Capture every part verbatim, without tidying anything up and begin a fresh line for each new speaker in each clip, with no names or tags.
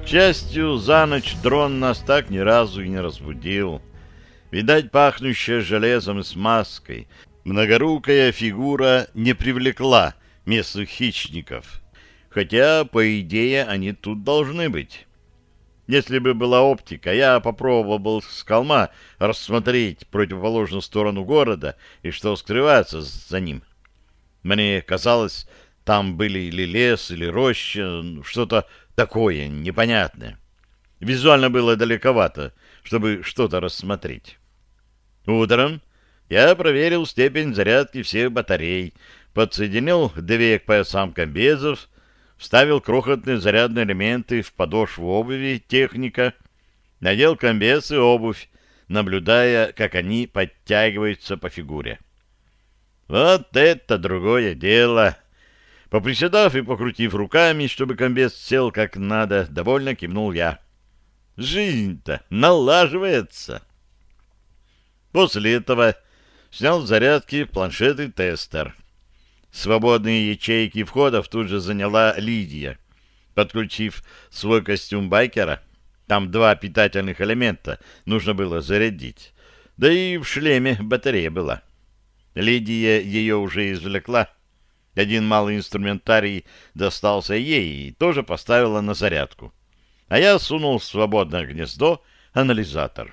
счастью, за ночь дрон нас так ни разу и не разбудил. Видать, пахнущая железом и смазкой многорукая фигура не привлекла местных хищников, хотя, по идее, они тут должны быть. Если бы была оптика, я попробовал бы с холма рассмотреть противоположную сторону города и что скрывается за ним. Мне казалось, там были или лес, или роща, что-то такое непонятное. Визуально было далековато, чтобы что-то рассмотреть. Утром я проверил степень зарядки всех батарей, подсоединил две к поясам комбезов, вставил крохотные зарядные элементы в подошву обуви техника, надел комбез и обувь, наблюдая, как они подтягиваются по фигуре. Вот это другое дело! Поприседав и покрутив руками, чтобы комбез сел как надо, довольно кивнул я. Жизнь-то налаживается! После этого снял с зарядки планшет и тестер. Свободные ячейки входов тут же заняла Лидия. Подключив свой костюм байкера, там два питательных элемента нужно было зарядить. Да и в шлеме батарея была. Лидия ее уже извлекла. Один малый инструментарий достался ей и тоже поставила на зарядку. А я сунул в свободное гнездо анализатор.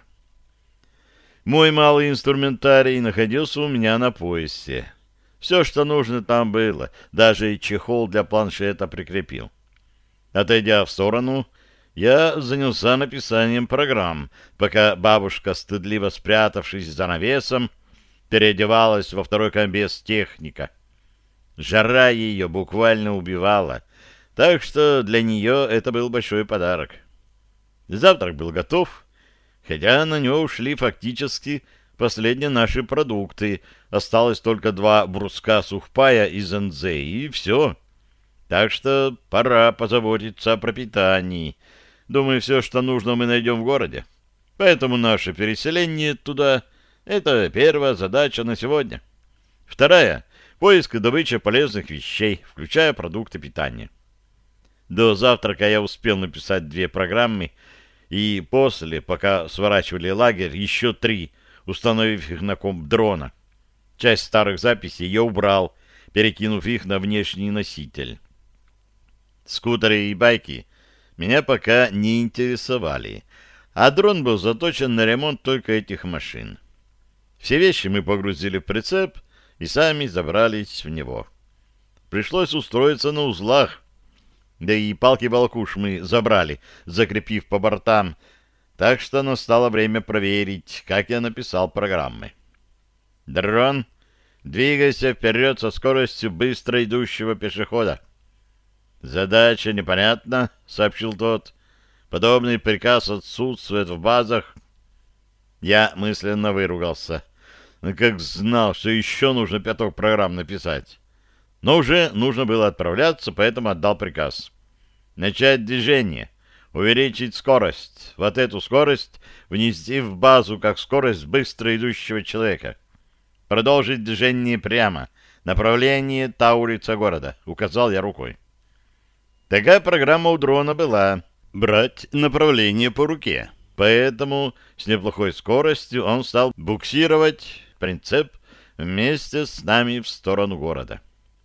Мой малый инструментарий находился у меня на поясе. Все, что нужно, там было. Даже и чехол для планшета прикрепил. Отойдя в сторону, я занялся написанием программ, пока бабушка, стыдливо спрятавшись за навесом, переодевалась во второй комбез техника. Жара ее буквально убивала, так что для нее это был большой подарок. Завтрак был готов, хотя на него ушли фактически последние наши продукты. Осталось только два бруска сухпая из энзы, и все. Так что пора позаботиться о пропитании. Думаю, все, что нужно, мы найдем в городе. Поэтому наше переселение туда — это первая задача на сегодня. Вторая — поиск и добыча полезных вещей, включая продукты питания. До завтрака я успел написать две программы, и после, пока сворачивали лагерь, еще три, установив их на комп дрона. Часть старых записей я убрал, перекинув их на внешний носитель. Скутеры и байки меня пока не интересовали, а дрон был заточен на ремонт только этих машин. Все вещи мы погрузили в прицеп и сами забрались в него. Пришлось устроиться на узлах, да и палки-балкуш мы забрали, закрепив по бортам, так что настало время проверить, как я написал программы. «Дрон, двигайся вперед со скоростью быстро идущего пешехода». «Задача непонятна», — сообщил тот. «Подобный приказ отсутствует в базах». Я мысленно выругался. Ну, как знал, что еще нужно пяток программ написать. Но уже нужно было отправляться, поэтому отдал приказ. Начать движение, увеличить скорость. Вот эту скорость внести в базу, как скорость быстро идущего человека. Продолжить движение прямо. Направление — та улица города, указал я рукой. Такая программа у дрона была. Брать направление по руке. Поэтому с неплохой скоростью он стал буксировать прицеп вместе с нами в сторону города.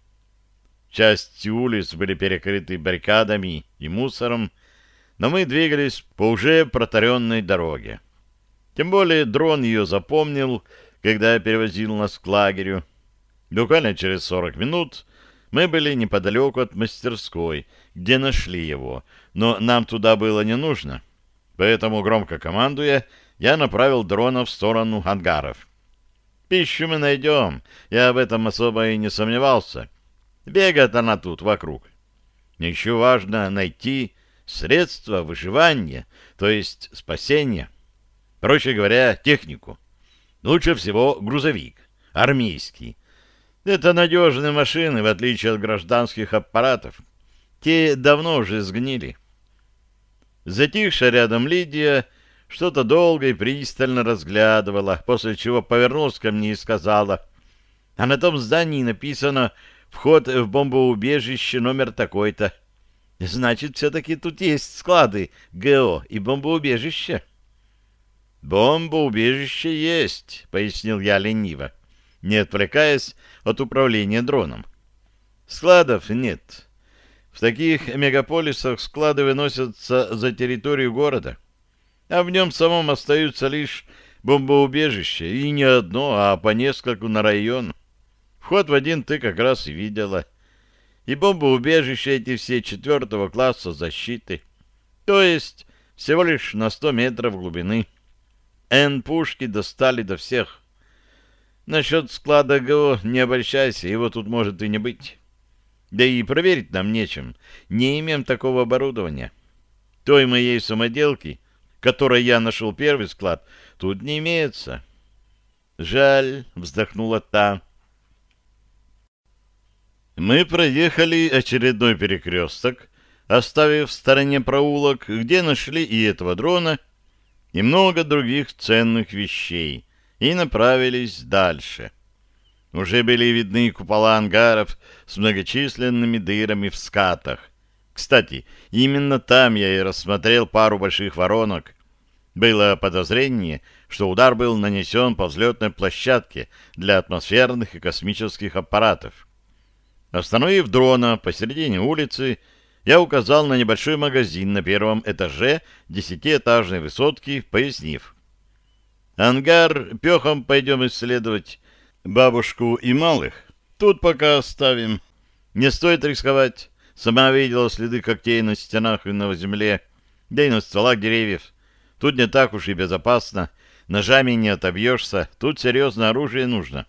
Части улиц были перекрыты баррикадами и мусором, но мы двигались по уже протаренной дороге. Тем более дрон ее запомнил, когда перевозил нас к лагерю. Буквально через сорок минут мы были неподалеку от мастерской, где нашли его, но нам туда было не нужно. Поэтому, громко командуя, я направил дрона в сторону ангаров. Пищу мы найдем, я об этом особо и не сомневался. Бегает она тут вокруг. Еще важно найти средства выживания, то есть спасения. Проще говоря, технику. Лучше всего грузовик, армейский. Это надежные машины, в отличие от гражданских аппаратов. Те давно уже сгнили. Затихшая рядом Лидия что-то долго и пристально разглядывала, после чего повернулась ко мне и сказала: «А на том здании написано «Вход в бомбоубежище номер такой-то». Значит, все-таки тут есть склады ГО и бомбоубежища. Бомбоубежище есть, пояснил я лениво, не отвлекаясь от управления дроном. Складов нет. В таких мегаполисах склады выносятся за территорию города, а в нем самом остаются лишь бомбоубежища, и не одно, а по нескольку на район. Вход в один ты как раз и видела. И бомбоубежища эти все четвертого класса защиты, то есть всего лишь на сто метров глубины. Н-пушки достали до всех. Насчет склада ГО не обольщайся, его тут может и не быть. Да и проверить нам нечем, не имеем такого оборудования. Той моей самоделки, которой я нашел первый склад, тут не имеется. Жаль, вздохнула та. Мы проехали очередной перекресток, оставив в стороне проулок, где нашли и этого дрона, и много других ценных вещей, и направились дальше. Уже были видны купола ангаров с многочисленными дырами в скатах. Кстати, именно там я и рассмотрел пару больших воронок. Было подозрение, что удар был нанесен по взлетной площадке для атмосферных и космических аппаратов. Остановив дрона посередине улицы, я указал на небольшой магазин на первом этаже десятиэтажной высотки, пояснив: «Ангар пехом пойдем исследовать. Бабушку и малых тут пока оставим. Не стоит рисковать. Сама видела следы когтей на стенах и на земле, да и на стволах деревьев. Тут не так уж и безопасно. Ножами не отобьешься. Тут серьезное оружие нужно».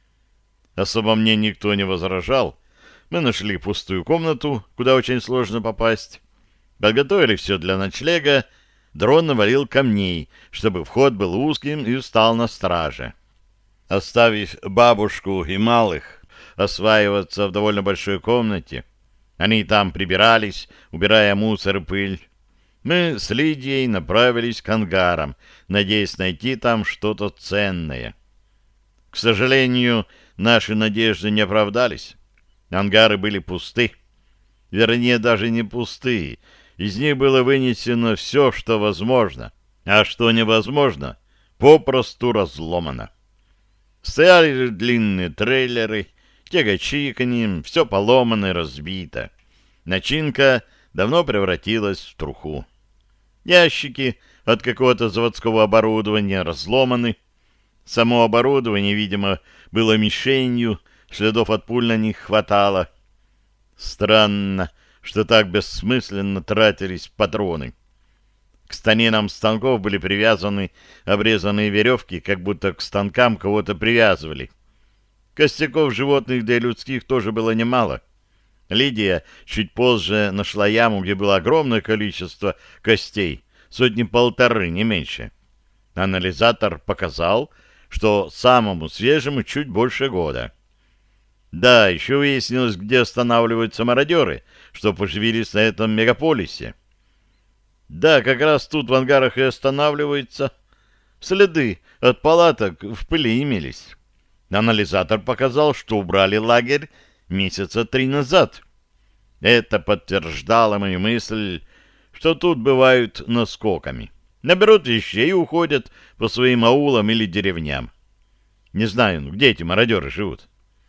Особо мне никто не возражал. Мы нашли пустую комнату, куда очень сложно попасть. Подготовили все для ночлега. Дрон навалил камней, чтобы вход был узким, и встал на страже. Оставив бабушку и малых осваиваться в довольно большой комнате, они там прибирались, убирая мусор и пыль, мы с Лидией направились к ангарам, надеясь найти там что-то ценное. К сожалению, наши надежды не оправдались. Ангары были пусты. Вернее, даже не пустые. Из них было вынесено все, что возможно, а что невозможно, попросту разломано. Стояли длинные трейлеры, тягачи к ним, все поломано и разбито. Начинка давно превратилась в труху. Ящики от какого-то заводского оборудования разломаны. Само оборудование, видимо, было мишенью, следов от пуль на них хватало. Странно, что так бессмысленно тратились патроны. К станинам станков были привязаны обрезанные веревки, как будто к станкам кого-то привязывали. Костяков животных, да и людских тоже было немало. Лидия чуть позже нашла яму, где было огромное количество костей, сотни-полторы, не меньше. Анализатор показал, что самому свежему чуть больше года. Да, еще выяснилось, где останавливаются мародеры, что поживились на этом мегаполисе. Да, как раз тут в ангарах и останавливаются. Следы от палаток в пыли имелись. Анализатор показал, что убрали лагерь месяца три назад. Это подтверждало мою мысль, что тут бывают наскоками. Наберут вещей и уходят по своим аулам или деревням. Не знаю, где эти мародеры живут.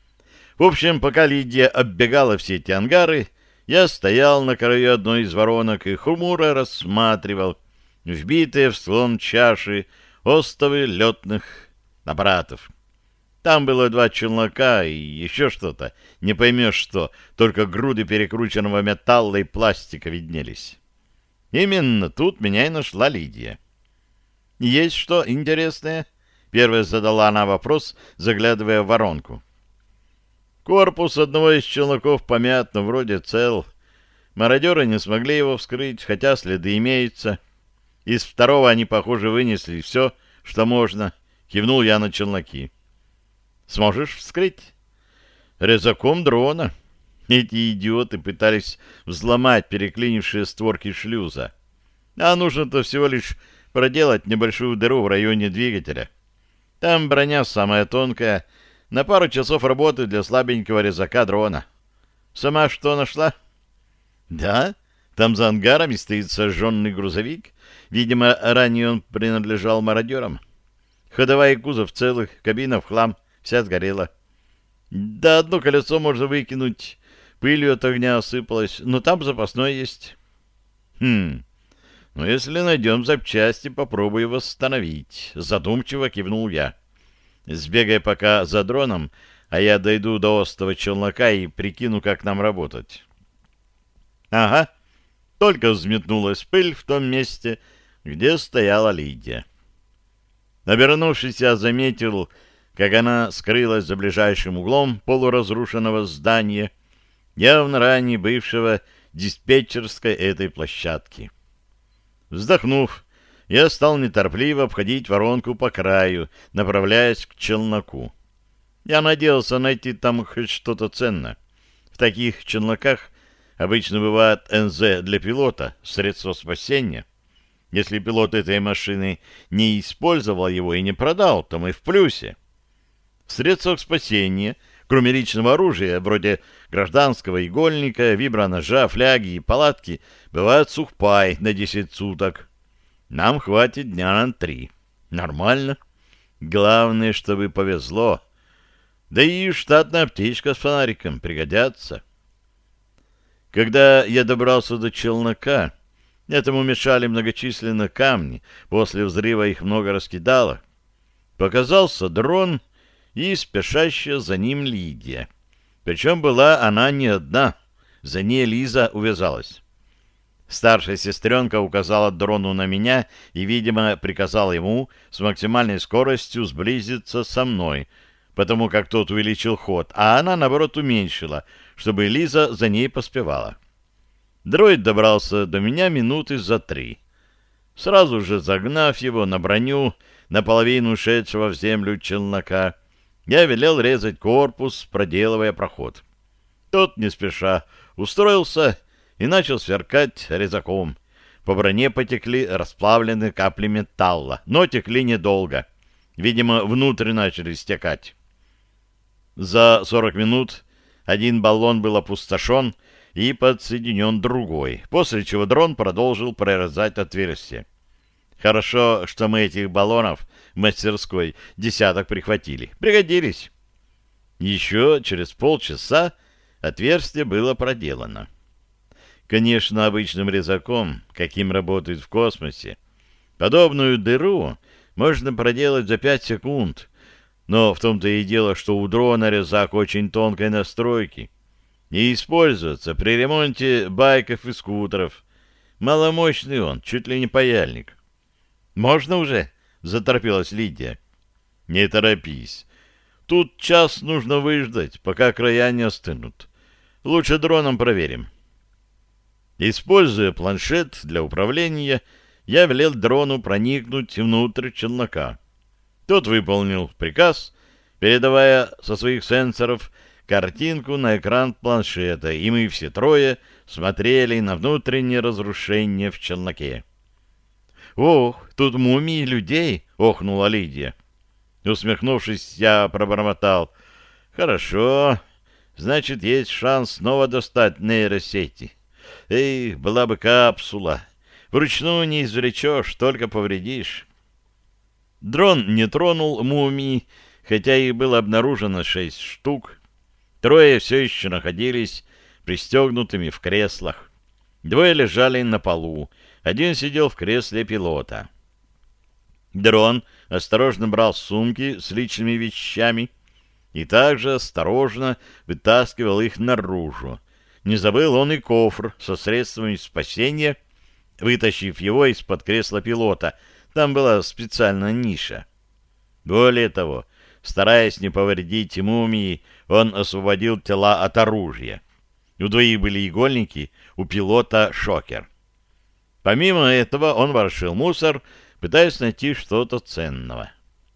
В общем, пока Лидия оббегала все эти ангары, я стоял на краю одной из воронок и хмуро рассматривал вбитые в склон чаши остовы летных аппаратов. Там было два челнока и еще что-то, не поймешь что, только груды перекрученного металла и пластика виднелись. Именно тут меня и нашла Лидия. «Есть что интересное?» — первая задала она вопрос, заглядывая в воронку. Корпус одного из челноков помят, но вроде цел. Мародеры не смогли его вскрыть, хотя следы имеются. Из второго они, похоже, вынесли все, что можно. Кивнул я на челноки. Сможешь вскрыть? Резаком дрона. Эти идиоты пытались взломать переклинившие створки шлюза. А нужно-то всего лишь проделать небольшую дыру в районе двигателя. Там броня самая тонкая, на пару часов работы для слабенького резака дрона. Сама что нашла? Да, Там за ангарами стоит сожженный грузовик. Видимо, ранее он принадлежал мародерам. Ходовая и кузов целых, кабина в хлам, вся сгорела. Да одно колесо можно выкинуть, пылью от огня осыпалось, но там запасное есть. Хм, ну если найдем запчасти, попробую восстановить. Задумчиво кивнул я. Сбегай пока за дроном, а я дойду до остова челнока и прикину, как нам работать. Ага, только взметнулась пыль в том месте, где стояла Лидия. Обернувшись, я заметил, как она скрылась за ближайшим углом полуразрушенного здания, явно ранее бывшего диспетчерской этой площадки. Вздохнув, я стал неторопливо обходить воронку по краю, направляясь к челноку. Я надеялся найти там хоть что-то ценное. В таких челноках обычно бывает эн зэ для пилота, средство спасения. Если пилот этой машины не использовал его и не продал, то мы в плюсе. В средствах спасения, кроме личного оружия, вроде гражданского игольника, виброножа, фляги и палатки, бывает сухпай на десять суток. Нам хватит дня на три. Нормально. Главное, чтобы повезло. Да и штатная аптечка с фонариком пригодятся. Когда я добрался до челнока, этому мешали многочисленные камни, после взрыва их много раскидало. Показался дрон и спешащая за ним Лидия. Причем была она не одна, за ней Лиза увязалась. Старшая сестренка указала дрону на меня и, видимо, приказала ему с максимальной скоростью сблизиться со мной, потому как тот увеличил ход, а она, наоборот, уменьшила, чтобы Лиза за ней поспевала. Дроид добрался до меня минуты за три. Сразу же загнав его на броню, наполовину ушедшего в землю челнока, я велел резать корпус, проделывая проход. Тот, не спеша, устроился и начал сверкать резаком. По броне потекли расплавленные капли металла, но текли недолго. Видимо, внутрь начали стекать. За сорок минут один баллон был опустошен и подсоединен другой, после чего дрон продолжил прорезать отверстие. Хорошо, что мы этих баллонов в мастерской десяток прихватили. Пригодились. Еще через полчаса отверстие было проделано. Конечно, обычным резаком, каким работают в космосе, подобную дыру можно проделать за пять секунд, но в том-то и дело, что у дрона резак очень тонкой настройки и используется при ремонте байков и скутеров. Маломощный он, чуть ли не паяльник. «Можно уже?» — заторопилась Лидия. «Не торопись. Тут час нужно выждать, пока края не остынут. Лучше дроном проверим». Используя планшет для управления, я велел дрону проникнуть внутрь челнока. Тот выполнил приказ, передавая со своих сенсоров картинку на экран планшета, и мы все трое смотрели на внутреннее разрушение в челноке. «Ох, тут мумии людей!» — охнула Лидия. Усмехнувшись, я пробормотал. «Хорошо, значит, есть шанс снова достать нейросети. Эй, была бы капсула. Вручную не извлечешь, только повредишь». Дрон не тронул мумии, хотя их было обнаружено шесть штук. Трое все еще находились пристегнутыми в креслах. Двое лежали на полу. Один сидел в кресле пилота. Дрон осторожно брал сумки с личными вещами и также осторожно вытаскивал их наружу. Не забыл он и кофр со средствами спасения, вытащив его из-под кресла пилота. Там была специальная ниша. Более того, стараясь не повредить мумии, он освободил тела от оружия. У двоих были игольники, у пилота шокер. Помимо этого он ворошил мусор, пытаясь найти что-то ценного.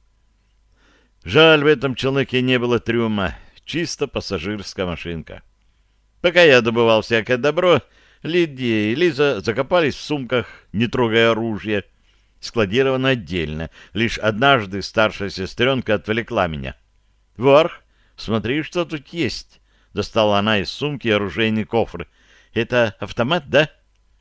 Жаль, в этом челноке не было трюма, чисто пассажирская машинка. Пока я добывал всякое добро, Лидия и Лиза закопались в сумках, не трогая оружие, складировано отдельно. Лишь однажды старшая сестренка отвлекла меня. «Варх, смотри, что тут есть!» Достала она из сумки оружейный кофр. «Это автомат, да?»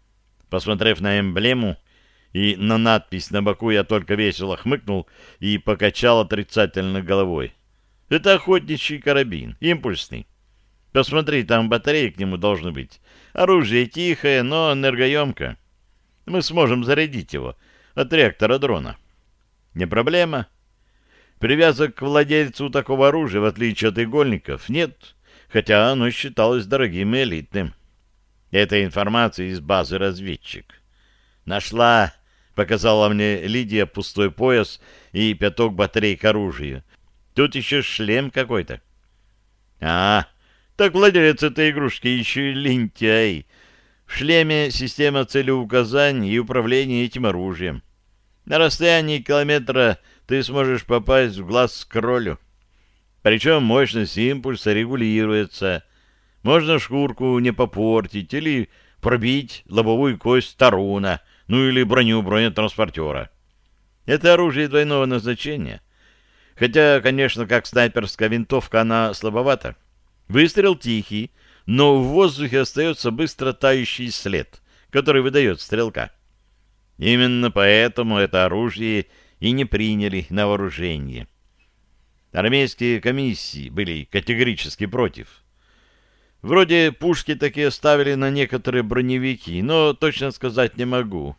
Посмотрев на эмблему и на надпись на боку, я только весело хмыкнул и покачал отрицательно головой. Это охотничий карабин, импульсный. Посмотри, там батареи к нему должны быть. Оружие тихое, но энергоемко. Мы сможем зарядить его от реактора дрона. Не проблема. Привязок к владельцу такого оружия, в отличие от игольников, нет, хотя оно считалось дорогим и элитным. Это информация из базы «Разведчик». «Нашла», — показала мне Лидия пустой пояс и пяток батарей к оружию. «Тут еще шлем какой-то». «А, так владелец этой игрушки еще и лентяй. В шлеме система целеуказаний и управления этим оружием. На расстоянии километра ты сможешь попасть в глаз кролю. Причем мощность импульса регулируется. Можно шкурку не попортить или пробить лобовую кость таруна, ну или броню бронетранспортера. Это оружие двойного назначения. Хотя, конечно, как снайперская винтовка она слабовата. Выстрел тихий, но в воздухе остается быстро тающий след, который выдает стрелка. Именно поэтому это оружие и не приняли на вооружение. Армейские комиссии были категорически против. Вроде пушки такие ставили на некоторые броневики, но точно сказать не могу.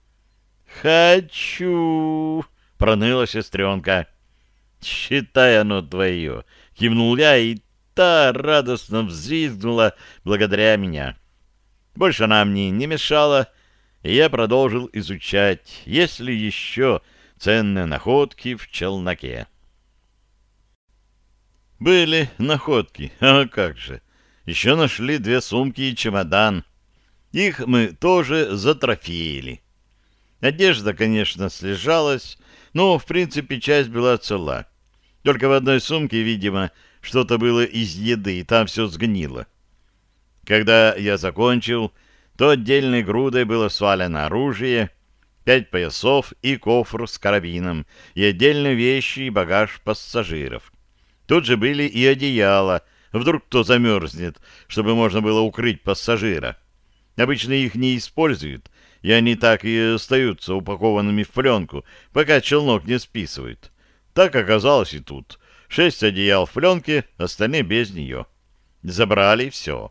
«Хочу!» — проныла сестренка. «Считай оно твое!» — кивнул я, и та радостно взвизгнула благодаря меня. Больше она мне не мешала, и я продолжил изучать, есть ли еще ценные находки в челноке. Были находки, а как же. Еще нашли две сумки и чемодан. Их мы тоже затрофеили. Одежда, конечно, слежалась, но, в принципе, часть была цела. Только в одной сумке, видимо, что-то было из еды, и там все сгнило. Когда я закончил, то отдельной грудой было свалено оружие, пять поясов и кофр с карабином, и отдельные вещи и багаж пассажиров. Тут же были и одеяла, вдруг кто замерзнет, чтобы можно было укрыть пассажира. Обычно их не используют, и они так и остаются упакованными в пленку, пока челнок не списывают. Так оказалось и тут. Шесть одеял в пленке, остальные без нее. Забрали все.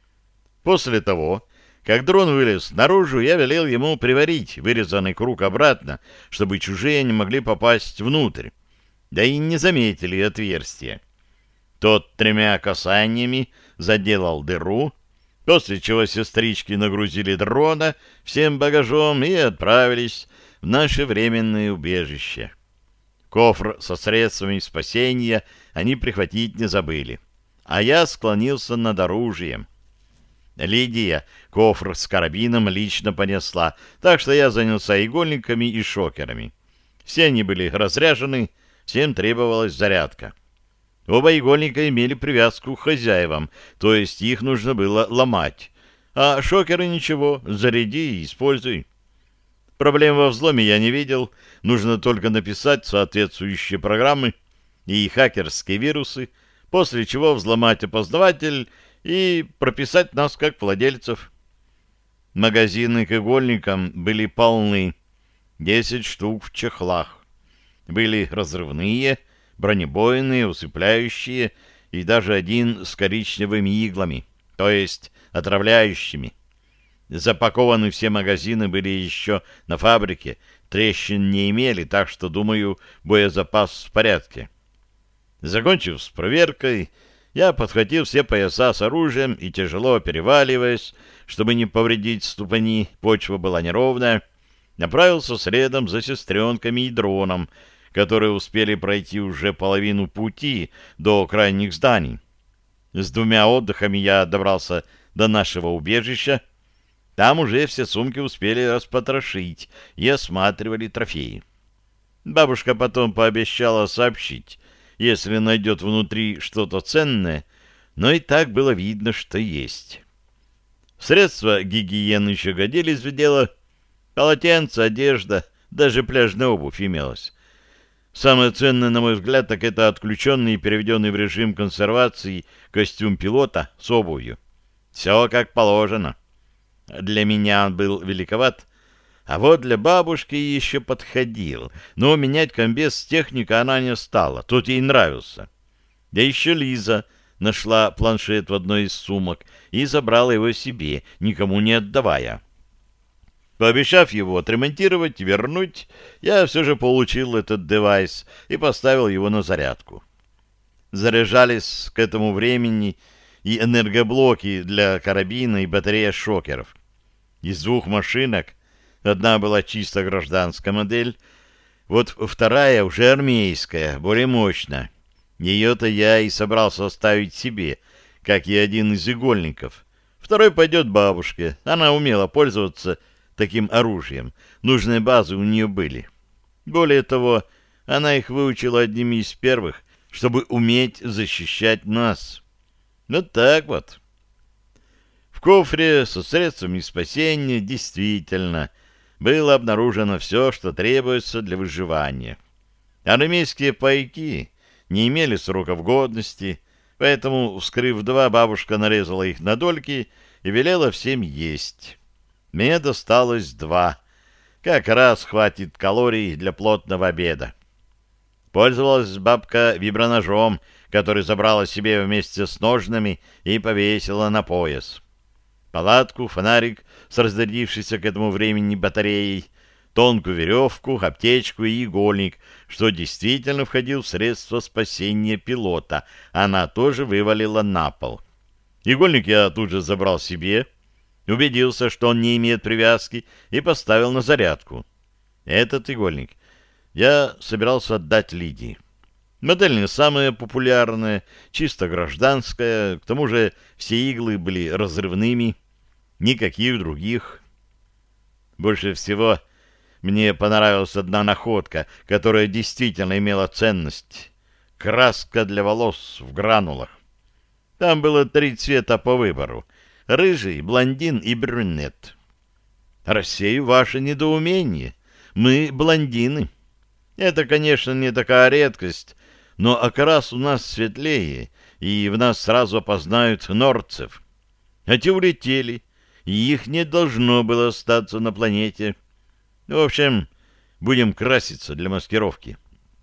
После того, как дрон вылез наружу, я велел ему приварить вырезанный круг обратно, чтобы чужие не могли попасть внутрь, да и не заметили отверстия. Тот тремя касаниями заделал дыру, после чего сестрички нагрузили дрона всем багажом и отправились в наше временное убежище. Кофр со средствами спасения они прихватить не забыли, а я склонился над оружием. Лидия кофр с карабином лично понесла, так что я занялся игольниками и шокерами. Все они были разряжены, всем требовалась зарядка. Оба игольника имели привязку к хозяевам, то есть их нужно было ломать. А шокеры ничего, заряди и используй. Проблем во взломе я не видел, нужно только написать соответствующие программы и хакерские вирусы, после чего взломать опознаватель и прописать нас как владельцев. Магазины к игольникам были полны, десять штук в чехлах. Были разрывные, бронебойные, усыпляющие и даже один с коричневыми иглами, то есть отравляющими. Запакованы все магазины были еще на фабрике, трещин не имели, так что, думаю, боезапас в порядке. Закончив с проверкой, я подхватил все пояса с оружием и, тяжело переваливаясь, чтобы не повредить ступни, почва была неровная, направился следом за сестренками и дроном, которые успели пройти уже половину пути до крайних зданий. С двумя отдыхами я добрался до нашего убежища. Там уже все сумки успели распотрошить и осматривали трофеи. Бабушка потом пообещала сообщить, если найдет внутри что-то ценное, но и так было видно, что есть. Средства гигиены еще годились в дело. Полотенце, одежда, даже пляжная обувь имелась. Самое ценное, на мой взгляд, так это отключенный и переведенный в режим консервации костюм пилота с обувью. Все как положено. Для меня он был великоват, а вот для бабушки еще подходил. Но менять комбез с техника она не стала, тут ей нравился. Да еще Лиза нашла планшет в одной из сумок и забрала его себе, никому не отдавая. Пообещав его отремонтировать и вернуть, я все же получил этот девайс и поставил его на зарядку. Заряжались к этому времени и энергоблоки для карабина и батарея шокеров. Из двух машинок одна была чисто гражданская модель, вот вторая уже армейская, более мощная. Ее-то я и собрался оставить себе, как и один из игольников. Второй пойдет бабушке, она умела пользоваться таким оружием. Нужные базы у нее были. Более того, она их выучила одними из первых, чтобы уметь защищать нас. Вот так вот. В кофре со средствами спасения действительно было обнаружено все, что требуется для выживания. Армейские пайки не имели сроков годности, поэтому, вскрыв два, бабушка нарезала их на дольки и велела всем есть. Мне досталось два. Как раз хватит калорий для плотного обеда. Пользовалась бабка виброножом, который забрала себе вместе с ножнами и повесила на пояс. Палатку, фонарик с разрядившейся к этому времени батареей, тонкую веревку, аптечку и игольник, что действительно входил в средство спасения пилота. Она тоже вывалила на пол. Игольник я тут же забрал себе, убедился, что он не имеет привязки, и поставил на зарядку. Этот игольник я собирался отдать Лидии. Модель не самая популярная, чисто гражданская, к тому же все иглы были разрывными, никаких других. Больше всего мне понравилась одна находка, которая действительно имела ценность. Краска для волос в гранулах. Там было три цвета по выбору. Рыжий, блондин и брюнет. Рассею ваше недоумение. Мы блондины. Это, конечно, не такая редкость, но окрас у нас светлее, и в нас сразу опознают нордцев. А те улетели, и их не должно было остаться на планете. В общем, будем краситься для маскировки.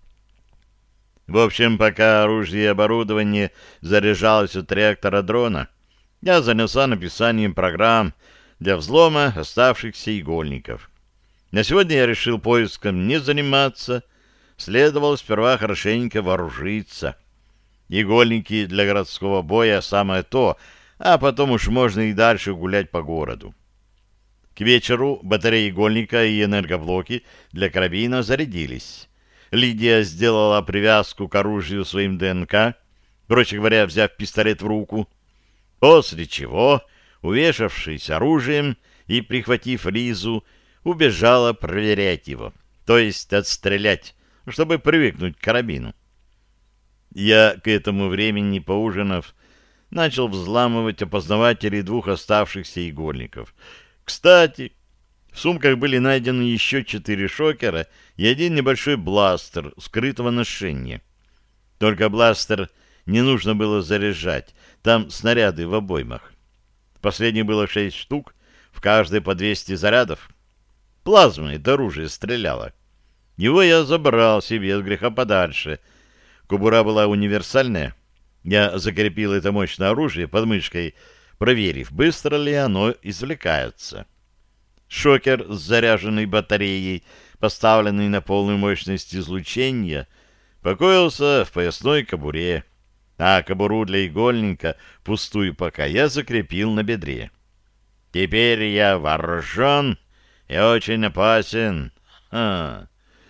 В общем, пока оружие и оборудование заряжалось от реактора дрона, я занялся написанием программ для взлома оставшихся игольников. На сегодня я решил поиском не заниматься, следовало сперва хорошенько вооружиться. Игольники для городского боя самое то, а потом уж можно и дальше гулять по городу. К вечеру батареи игольника и энергоблоки для карабина зарядились. Лидия сделала привязку к оружию своим ДНК, проще говоря, взяв пистолет в руку, после чего, увешавшись оружием и прихватив Лизу, убежала проверять его, то есть отстрелять, чтобы привыкнуть к карабину. Я к этому времени, поужинав, начал взламывать опознаватели двух оставшихся игольников. Кстати, в сумках были найдены еще четыре шокера и один небольшой бластер скрытого ношения. Только бластер не нужно было заряжать, там снаряды в обоймах. Последних было шесть штук, в каждой по двести зарядов. Плазма это оружие стреляло. Его я забрал себе от греха подальше. Кобура была универсальная. Я закрепил это мощное оружие под мышкой, проверив, быстро ли оно извлекается. Шокер с заряженной батареей, поставленный на полную мощность излучения, покоился в поясной кобуре, а кобуру для игольника, пустую пока, я закрепил на бедре. Теперь я вооружен и очень опасен. Ха.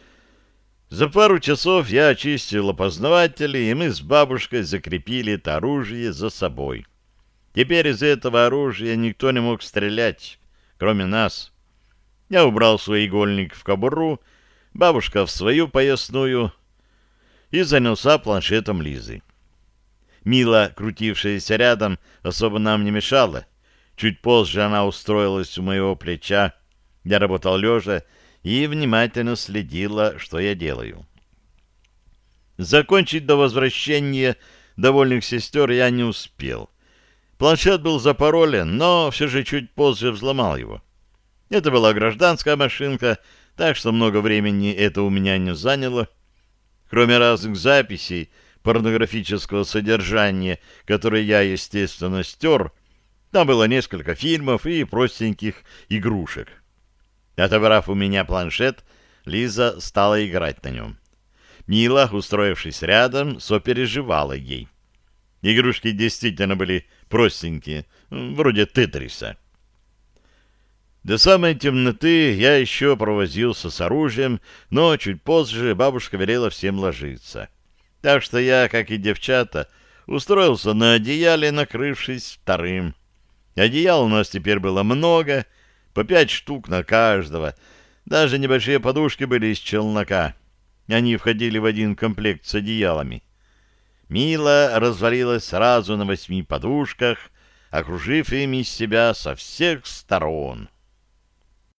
За пару часов я очистил опознаватели, и мы с бабушкой закрепили это оружие за собой. Теперь из этого оружия никто не мог стрелять, кроме нас. Я убрал свой игольник в кобуру, бабушка в свою поясную, и занялся планшетом Лизы. Мила, крутившаяся рядом, особо нам не мешала. Чуть позже она устроилась у моего плеча. Я работал лежа и внимательно следила, что я делаю. Закончить до возвращения довольных сестер я не успел. Планшет был запаролен, но все же чуть позже взломал его. Это была гражданская машинка, так что много времени это у меня не заняло. Кроме разных записей порнографического содержания, которые я, естественно, стер, там было несколько фильмов и простеньких игрушек. Отобрав у меня планшет, Лиза стала играть на нем. Мила, устроившись рядом, сопереживала ей. Игрушки действительно были простенькие, вроде тетриса. До самой темноты я еще провозился с оружием, но чуть позже бабушка велела всем ложиться. Так что я, как и девчата, устроился на одеяле, накрывшись вторым. Одеял у нас теперь было много, по пять штук на каждого. Даже небольшие подушки были из челнока. Они входили в один комплект с одеялами. Мила развалилась сразу на восьми подушках, окружив ими себя со всех сторон.